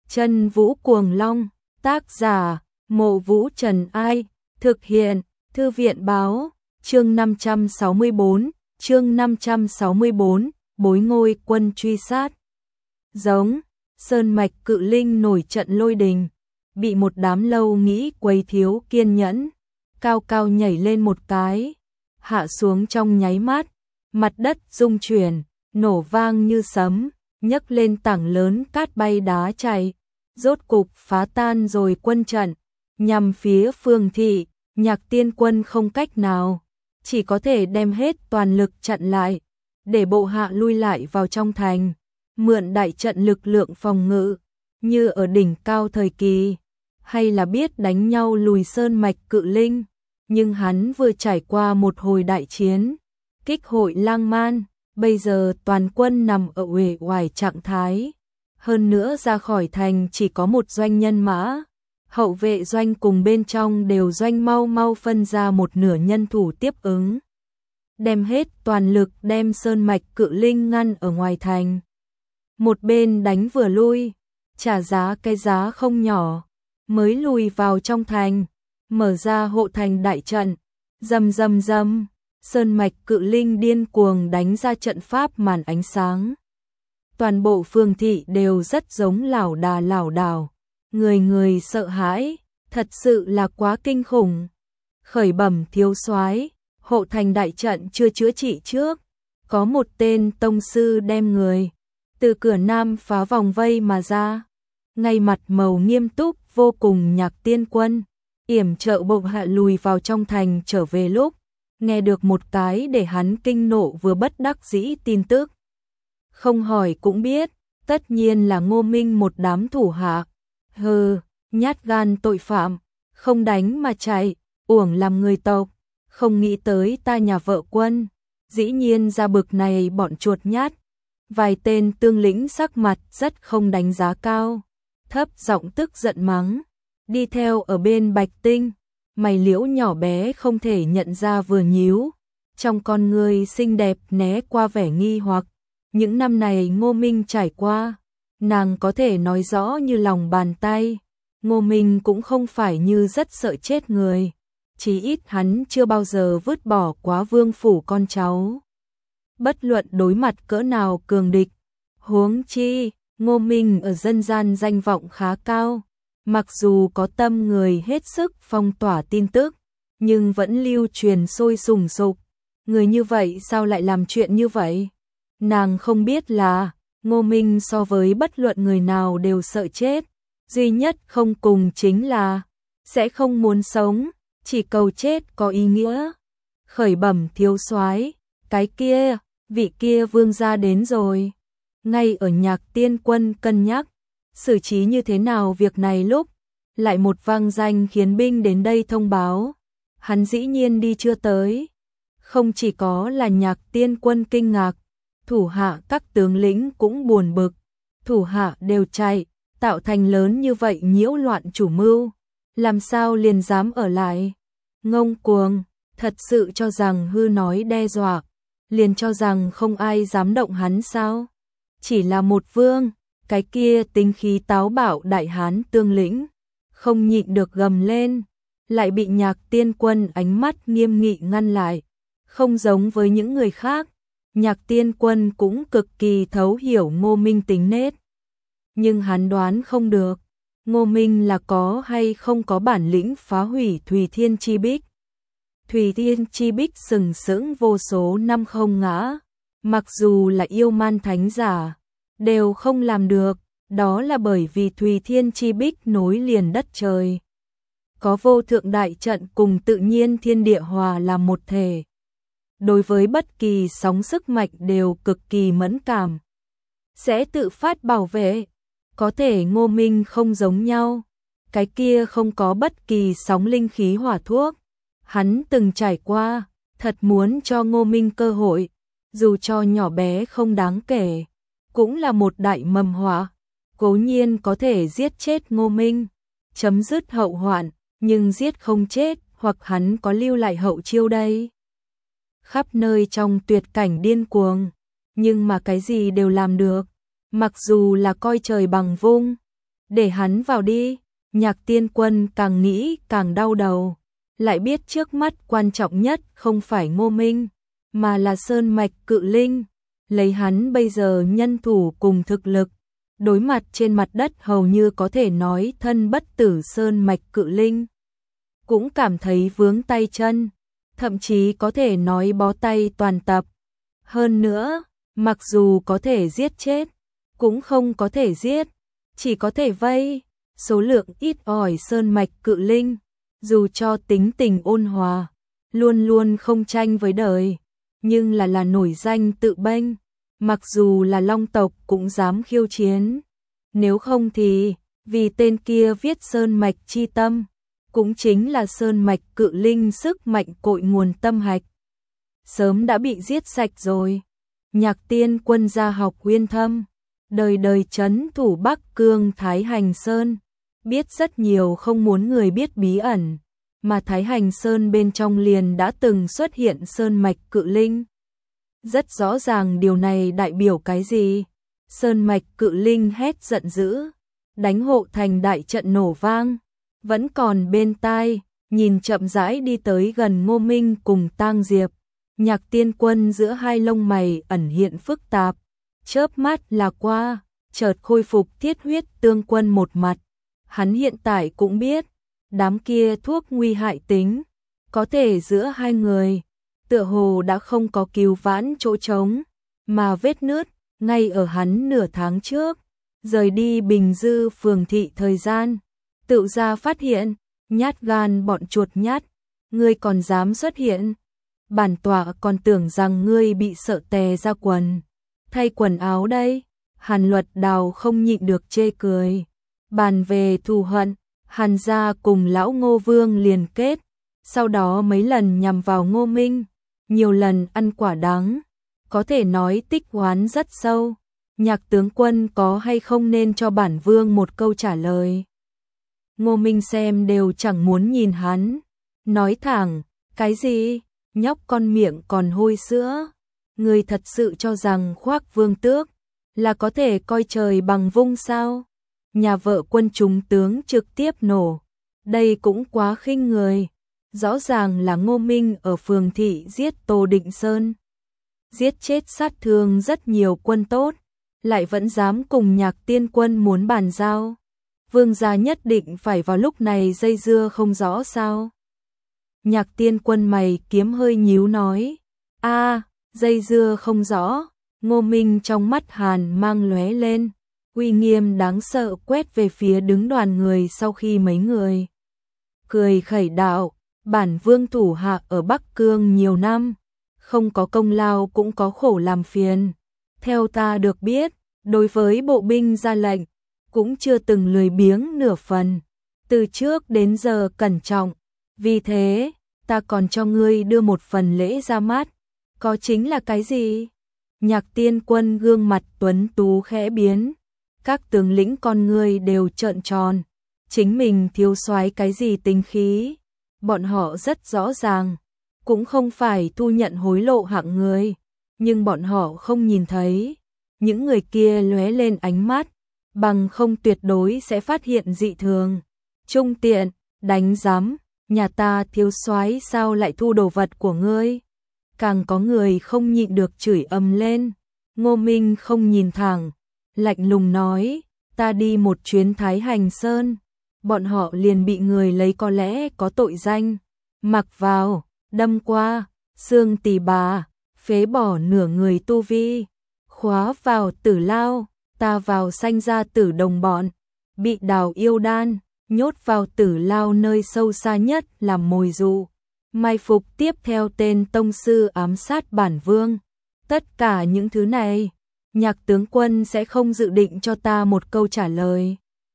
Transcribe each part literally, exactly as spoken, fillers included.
Chân Vũ Cuồng Long, tác giả, Mộ Vũ Trần Ai, thực hiện, Thư viện báo, chương năm trăm sáu mươi bốn, chương năm trăm sáu mươi bốn, Bối Ngôi Quân truy sát. Giống, Sơn Mạch Cự Linh nổi trận lôi đình, bị một đám lâu nghĩ quấy thiếu kiên nhẫn, cao cao nhảy lên một cái, hạ xuống trong nháy mắt, mặt đất rung chuyển, nổ vang như sấm, nhấc lên tảng lớn cát bay đá chạy, rốt cục phá tan rồi quân trận, nhằm phía Phương thị. Nhạc Tiên Quân không cách nào, chỉ có thể đem hết toàn lực chặn lại, để bộ hạ lui lại vào trong thành, mượn đại trận lực lượng phòng ngự, như ở đỉnh cao thời kỳ, hay là biết đánh nhau lùi sơn mạch Cự Linh, nhưng hắn vừa trải qua một hồi đại chiến, kích hội lang man, bây giờ toàn quân nằm ở uể oải trạng thái, hơn nữa ra khỏi thành chỉ có một doanh nhân mã. Hậu vệ doanh cùng bên trong đều doanh mau mau phân ra một nửa nhân thủ tiếp ứng. Đem hết toàn lực đem sơn mạch Cự Linh ngăn ở ngoài thành. Một bên đánh vừa lui, trả giá cái giá không nhỏ, mới lùi vào trong thành, mở ra hộ thành đại trận. Rầm rầm rầm, sơn mạch Cự Linh điên cuồng đánh ra trận pháp màn ánh sáng. Toàn bộ Phương thị đều rất giống lảo đà lảo đảo. Người người sợ hãi, thật sự là quá kinh khủng. Khởi bẩm thiếu soái, hộ thành đại trận chưa chữa trị trước, có một tên tông sư đem người từ cửa nam phá vòng vây mà ra. Ngay mặt màu nghiêm túc vô cùng Nhạc Tiên Quân, yểm trợ bộ hạ lùi vào trong thành trở về lúc, nghe được một cái để hắn kinh nộ vừa bất đắc dĩ tin tức. Không hỏi cũng biết, tất nhiên là Ngô Minh một đám thủ hạ. Hừ, nhát gan tội phạm, không đánh mà chạy, uổng làm người tộc, không nghĩ tới ta nhà vợ quân, dĩ nhiên ra bực này bọn chuột nhát. Vài tên tương lĩnh sắc mặt rất không đánh giá cao, thấp giọng tức giận mắng, đi theo ở bên Bạch Tinh, mày liễu nhỏ bé không thể nhận ra vừa nhíu, trong con người xinh đẹp né qua vẻ nghi hoặc, những năm này Ngô Minh trải qua. Nàng có thể nói rõ như lòng bàn tay, Ngô Minh cũng không phải như rất sợ chết người, chí ít hắn chưa bao giờ vứt bỏ quá vương phủ con cháu. Bất luận đối mặt cỡ nào cường địch, huống chi, Ngô Minh ở dân gian danh vọng khá cao, mặc dù có tâm người hết sức phong tỏa tin tức, nhưng vẫn lưu truyền sôi sùng sục. Người như vậy sao lại làm chuyện như vậy? Nàng không biết là Ngô Minh so với bất luận người nào đều sợ chết, duy nhất không cùng chính là sẽ không muốn sống, chỉ cầu chết có ý nghĩa. Khởi bẩm thiếu soái, cái kia, vị kia vương gia đến rồi. Ngay ở Nhạc Tiên Quân cân nhắc xử trí như thế nào việc này lúc, lại một vang danh khiến binh đến đây thông báo, hắn dĩ nhiên đi chưa tới. Không chỉ có là Nhạc Tiên Quân kinh ngạc, thủ hạ các tướng lĩnh cũng buồn bực, thủ hạ đều chạy, tạo thành lớn như vậy nhiễu loạn chủ mưu, làm sao liền dám ở lại? Ngông cuồng, thật sự cho rằng hư nói đe dọa, liền cho rằng không ai dám động hắn sao? Chỉ là một vương, cái kia tính khí táo bạo đại hán tương lĩnh, không nhịn được gầm lên, lại bị Nhạc Tiên Quân ánh mắt nghiêm nghị ngăn lại, không giống với những người khác. Nhạc Tiên Quân cũng cực kỳ thấu hiểu Ngô Minh tính nết. Nhưng hắn đoán không được, Ngô Minh là có hay không có bản lĩnh phá hủy Thùy Thiên Chi Bích. Thùy Thiên Chi Bích sừng sững vô số năm không ngã, mặc dù là yêu man thánh giả, đều không làm được, đó là bởi vì Thùy Thiên Chi Bích nối liền đất trời. Có vô thượng đại trận cùng tự nhiên thiên địa hòa làm một thể. Đối với bất kỳ sóng sức mạnh đều cực kỳ mẫn cảm, sẽ tự phát bảo vệ. Có thể Ngô Minh không giống nhau, cái kia không có bất kỳ sóng linh khí hỏa thuốc. Hắn từng trải qua, thật muốn cho Ngô Minh cơ hội, dù cho nhỏ bé không đáng kể, cũng là một đại mầm họa. Cố nhiên có thể giết chết Ngô Minh, chấm dứt hậu hoạn, nhưng giết không chết, hoặc hắn có lưu lại hậu chiêu đây. Khắp nơi trong tuyệt cảnh điên cuồng, nhưng mà cái gì đều làm được, mặc dù là coi trời bằng vung, để hắn vào đi. Nhạc Tiên Quân càng nghĩ càng đau đầu, lại biết trước mắt quan trọng nhất không phải Ngô Minh, mà là Sơn Mạch Cự Linh. Lấy hắn bây giờ nhân thủ cùng thực lực, đối mặt trên mặt đất hầu như có thể nói thân bất tử Sơn Mạch Cự Linh, cũng cảm thấy vướng tay chân, thậm chí có thể nói bó tay toàn tập. Hơn nữa, mặc dù có thể giết chết, cũng không có thể giết, chỉ có thể vây. Số lượng ít ỏi Sơn Mạch Cự Linh, dù cho tính tình ôn hòa, luôn luôn không tranh với đời, nhưng là là nổi danh tự bênh, mặc dù là Long tộc cũng dám khiêu chiến. Nếu không thì, vì tên kia viết Sơn Mạch chi tâm, cũng chính là Sơn Mạch Cự Linh sức mạnh cội nguồn tâm hạch, sớm đã bị giết sạch rồi. Nhạc Tiên Quân gia học uyên thâm, đời đời trấn thủ Bắc Cương Thái Hành Sơn, biết rất nhiều không muốn người biết bí ẩn, mà Thái Hành Sơn bên trong liền đã từng xuất hiện Sơn Mạch Cự Linh. Rất rõ ràng điều này đại biểu cái gì. Sơn Mạch Cự Linh hét giận dữ, đánh hộ thành đại trận nổ vang, vẫn còn bên tai, nhìn chậm rãi đi tới gần Ngô Minh cùng Tang Diệp. Nhạc Tiên Quân giữa hai lông mày ẩn hiện phức tạp, chớp mắt là qua, chợt khôi phục thiết huyết tương quân một mặt. Hắn hiện tại cũng biết, đám kia thuốc nguy hại tính, có thể giữa hai người, tựa hồ đã không có cứu vãn chỗ trống, mà vết nứt, ngay ở hắn nửa tháng trước, rời đi Bình Dư phường thị thời gian, tự ra phát hiện, nhát gan bọn chuột nhát, ngươi còn dám xuất hiện, bản tọa còn tưởng rằng ngươi bị sợ tè ra quần, thay quần áo đây. Hàn Luật Đào không nhịn được chê cười. Bàn về thù hận, Hàn gia cùng lão Ngô Vương liền kết, sau đó mấy lần nhằm vào Ngô Minh, nhiều lần ăn quả đắng, có thể nói tích oán rất sâu. Nhạc tướng quân có hay không nên cho bản vương một câu trả lời? Ngô Minh xem đều chẳng muốn nhìn hắn, nói thẳng, cái gì? Nhóc con miệng còn hôi sữa, người thật sự cho rằng Khoác Vương Tước là có thể coi trời bằng vung sao? Nhà vợ quân chúng tướng trực tiếp nổ, đây cũng quá khinh người. Rõ ràng là Ngô Minh ở phường thị giết Tô Định Sơn, giết chết sát thương rất nhiều quân tốt, lại vẫn dám cùng Nhạc Tiên Quân muốn bàn giao. Vương gia nhất định phải vào lúc này dây dưa không rõ sao? Nhạc Tiên Quân mày kiếm hơi nhíu nói, a à, dây dưa không rõ. Ngô Minh trong mắt hàn mang lóe lên, uy nghiêm đáng sợ quét về phía đứng đoàn người. Sau khi mấy người cười khẩy đạo, bản vương thủ hạ ở Bắc Cương nhiều năm, không có công lao cũng có khổ làm phiền. Theo ta được biết, đối với bộ binh ra lệnh, cũng chưa từng lười biếng nửa phần, từ trước đến giờ cẩn trọng. Vì thế, ta còn cho ngươi đưa một phần lễ ra mắt. Có chính là cái gì? Nhạc Tiên Quân gương mặt tuấn tú khẽ biến, các tướng lĩnh con ngươi đều trợn tròn, chính mình thiếu soái cái gì tính khí, bọn họ rất rõ ràng, cũng không phải thu nhận hối lộ hạng người, nhưng bọn họ không nhìn thấy, những người kia lóe lên ánh mắt, bằng không tuyệt đối sẽ phát hiện dị thường. Trung tiện, đánh giám, nhà ta thiếu soái sao lại thu đồ vật của ngươi? Càng có người không nhịn được chửi ầm lên. Ngô Minh không nhìn thẳng, lạnh lùng nói, ta đi một chuyến Thái Hành Sơn, bọn họ liền bị người lấy có lẽ có tội danh, mặc vào, đâm qua, xương tỳ bà, phế bỏ nửa người tu vi, khóa vào tử lao, ta vào sanh ra tử đồng bọn, bị đào yêu đan, nhốt vào tử lao nơi sâu xa nhất làm mồi dụ, mai phục tiếp theo tên tông sư ám sát bản vương. Tất cả những thứ này, Nhạc tướng quân sẽ không dự định cho ta một câu trả lời.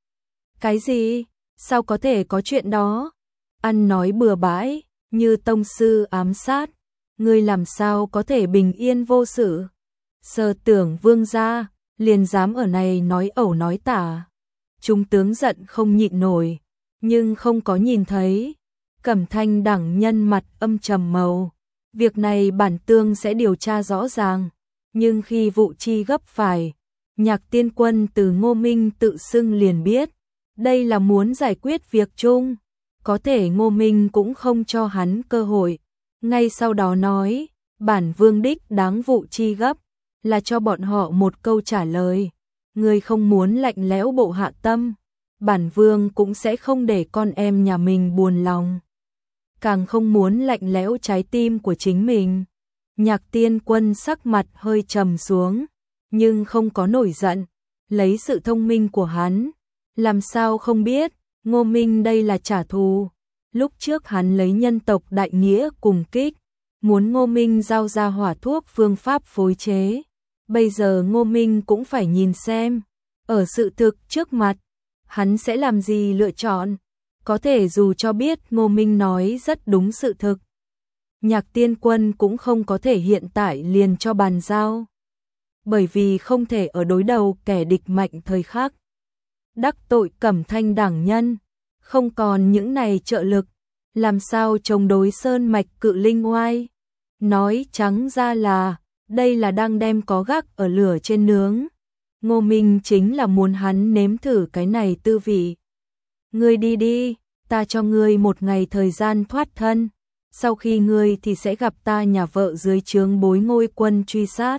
Cái gì? Sao có thể có chuyện đó? Ăn nói bừa bãi, như tông sư ám sát, ngươi làm sao có thể bình yên vô sự? Sơ tưởng vương gia, liền dám ở này nói ẩu nói tả. Chúng tướng giận không nhịn nổi, nhưng không có nhìn thấy. Cẩm Thanh đẳng nhân mặt âm trầm màu. Việc này bản tương sẽ điều tra rõ ràng, nhưng khi vụ chi gấp phải, Nhạc Tiên Quân từ Ngô Minh tự xưng liền biết, Đây là muốn giải quyết việc chung, có thể Ngô Minh cũng không cho hắn cơ hội. Ngay sau đó nói, bản vương đích đáng vụ chi gấp, là cho bọn họ một câu trả lời. Ngươi không muốn lạnh lẽo bộ hạ tâm, bản vương cũng sẽ không để con em nhà mình buồn lòng. Càng không muốn lạnh lẽo trái tim của chính mình. Nhạc Tiên Quân sắc mặt hơi trầm xuống, nhưng không có nổi giận, lấy sự thông minh của hắn, làm sao không biết, Ngô Minh đây là trả thù. Lúc trước hắn lấy nhân tộc đại nghĩa cùng kích, muốn Ngô Minh giao ra hỏa thuốc phương pháp phối chế. Bây giờ Ngô Minh cũng phải nhìn xem, ở sự thực trước mặt, hắn sẽ làm gì lựa chọn. Có thể dù cho biết Ngô Minh nói rất đúng sự thực, Nhạc Tiên Quân cũng không có thể hiện tại liền cho bàn giao. Bởi vì không thể ở đối đầu kẻ địch mạnh thời khắc. Đắc tội Cẩm Thanh đảng nhân, không còn những này trợ lực, làm sao chống đối sơn mạch cự linh oai. Nói trắng ra là, đây là đang đem có gác ở lửa trên nướng. Ngô Minh chính là muốn hắn nếm thử cái này tư vị. Ngươi đi đi, ta cho ngươi một ngày thời gian thoát thân. Sau khi ngươi thì sẽ gặp ta nhà vợ dưới trướng Bối Ngôi quân truy sát.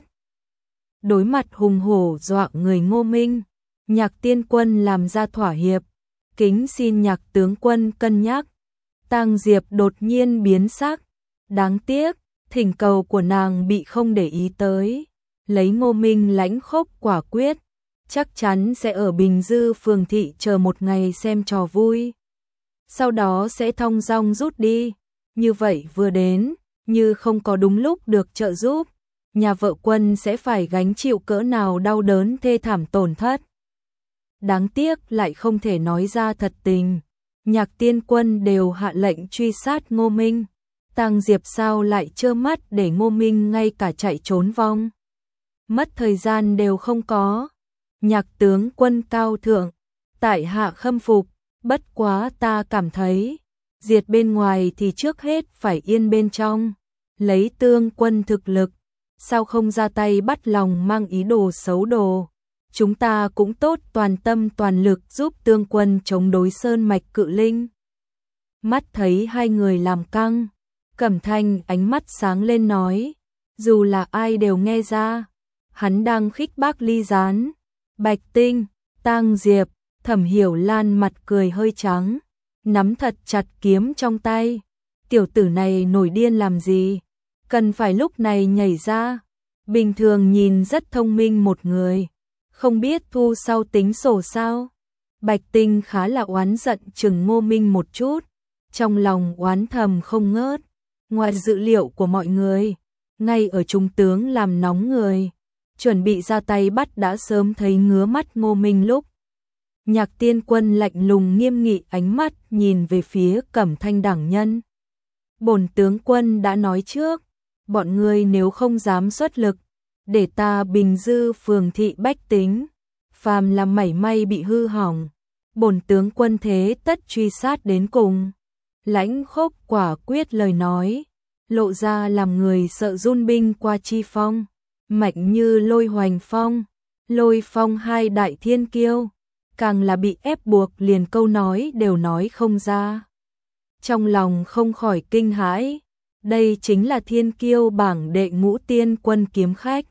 Đối mặt hùng hổ dọa người Ngô Minh, Nhạc Tiên Quân làm ra thỏa hiệp, kính xin Nhạc tướng quân cân nhắc. Tang Diệp đột nhiên biến sắc, đáng tiếc, thỉnh cầu của nàng bị không để ý tới. Lấy Ngô Minh lãnh khốc quả quyết, chắc chắn sẽ ở Bình Dư phường thị chờ một ngày xem trò vui. Sau đó sẽ thong dong rút đi. Như vậy vừa đến, như không có đúng lúc được trợ giúp, nhà vợ quân sẽ phải gánh chịu cỡ nào đau đớn thê thảm tổn thất. Đáng tiếc lại không thể nói ra thật tình. Nhạc Tiên Quân đều hạ lệnh truy sát Ngô Minh. Tang Diệp sao lại trơ mắt để Ngô Minh ngay cả chạy trốn vong. Mất thời gian đều không có. Nhạc tướng quân cao thượng, tại hạ khâm phục, bất quá ta cảm thấy, diệt bên ngoài thì trước hết phải yên bên trong. Lấy tương quân thực lực, sao không ra tay bắt lòng mang ý đồ xấu đồ. Chúng ta cũng tốt toàn tâm toàn lực giúp tương quân chống đối sơn mạch cự linh. Mắt thấy hai người làm căng, Cẩm Thanh ánh mắt sáng lên nói, dù là ai đều nghe ra, hắn đang khích bác Ly Gián. Bạch Tinh, Tang Diệp, Thẩm Hiểu Lan mặt cười hơi trắng, nắm thật chặt kiếm trong tay. Tiểu tử này nổi điên làm gì? Cần phải lúc này nhảy ra. Bình thường nhìn rất thông minh một người, không biết thu sau tính sổ sao. Bạch Tinh khá là oán giận chừng Ngô Minh một chút, trong lòng oán thầm không ngớt. Ngoài dự liệu của mọi người, ngay ở trung tướng làm nóng người, chuẩn bị ra tay bắt đã sớm thấy ngứa mắt Ngô Minh lúc. Nhạc Tiên Quân lạnh lùng nghiêm nghị ánh mắt nhìn về phía Cẩm Thanh đảng nhân. Bổn tướng quân đã nói trước, bọn ngươi nếu không dám xuất lực, để ta Bình Dư phường thị bách tính, phàm là mảy may bị hư hỏng, bổn tướng quân thế tất truy sát đến cùng. Lãnh khốc quả quyết lời nói, lộ ra làm người sợ run binh qua chi phong, mạnh như Lôi Hoành Phong, Lôi Phong hai đại thiên kiêu, càng là bị ép buộc liền câu nói đều nói không ra. Trong lòng không khỏi kinh hãi, đây chính là thiên kiêu bảng đệ ngũ tiên quân kiếm khách.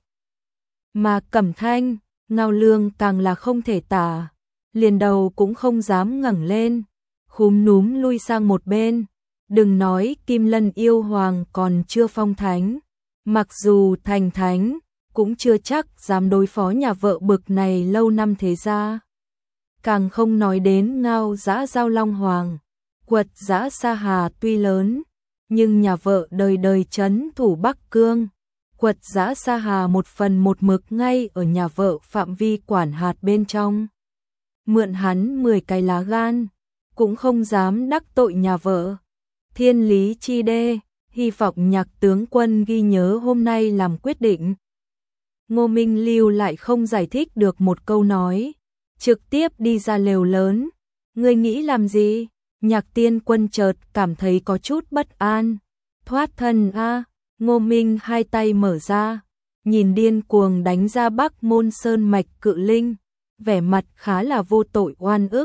Mà Cẩm Thanh, Ngao Lương càng là không thể tả, liền đầu cũng không dám ngẩng lên, khúm núm lui sang một bên. Đừng nói Kim Lân yêu hoàng còn chưa phong thánh, mặc dù thành thánh, cũng chưa chắc dám đối phó nhà vợ bực này lâu năm thế gia. Càng không nói đến Ngao Dã Giao Long Hoàng, Quật Dã Sa Hà tuy lớn, nhưng nhà vợ đời đời trấn thủ Bắc Cương. Quật Dã Sa Hà một phần một mực ngay ở nhà vợ phạm vi quản hạt bên trong. Mượn hắn mười cái lá gan, cũng không dám đắc tội nhà vợ. Thiên lý chi đê, hy vọng Nhạc tướng quân ghi nhớ hôm nay làm quyết định. Ngô Minh lưu lại không giải thích được một câu nói, trực tiếp đi ra lều lớn. Ngươi nghĩ làm gì? Nhạc Tiên Quân chợt cảm thấy có chút bất an. Thoát thân a. Ngô Minh hai tay mở ra, nhìn điên cuồng đánh ra Bắc Môn sơn mạch cự linh, vẻ mặt khá là vô tội oan ức.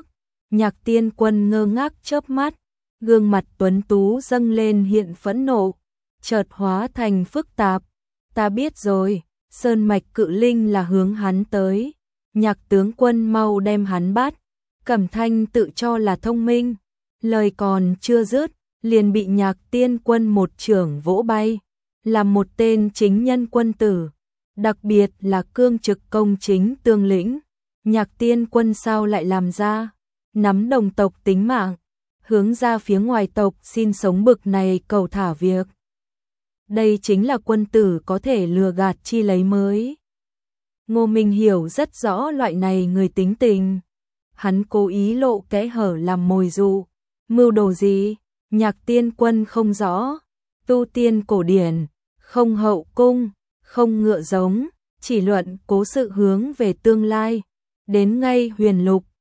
Nhạc Tiên Quân ngơ ngác chớp mắt, gương mặt tuấn tú dâng lên hiện phẫn nộ, chợt hóa thành phức tạp. Ta biết rồi, sơn mạch cự linh là hướng hắn tới. Nhạc tướng quân mau đem hắn bắt. Cẩm Thanh tự cho là thông minh, lời còn chưa dứt, liền bị Nhạc Tiên Quân một chưởng vỗ bay. Là một tên chính nhân quân tử, đặc biệt là cương trực công chính tương lĩnh. Nhạc Tiên Quân sao lại làm ra, nắm đồng tộc tính mạng, hướng ra phía ngoài tộc xin sống bực này cầu thả việc. Đây chính là quân tử có thể lừa gạt chi lấy mới. Ngô Minh hiểu rất rõ loại này người tính tình. Hắn cố ý lộ kẽ hở làm mồi dụ. Mưu đồ gì? Nhạc Tiên Quân không rõ. Tu tiên cổ điển, không hậu cung, không ngựa giống, chỉ luận cố sự hướng về tương lai. Đến ngay huyền lục,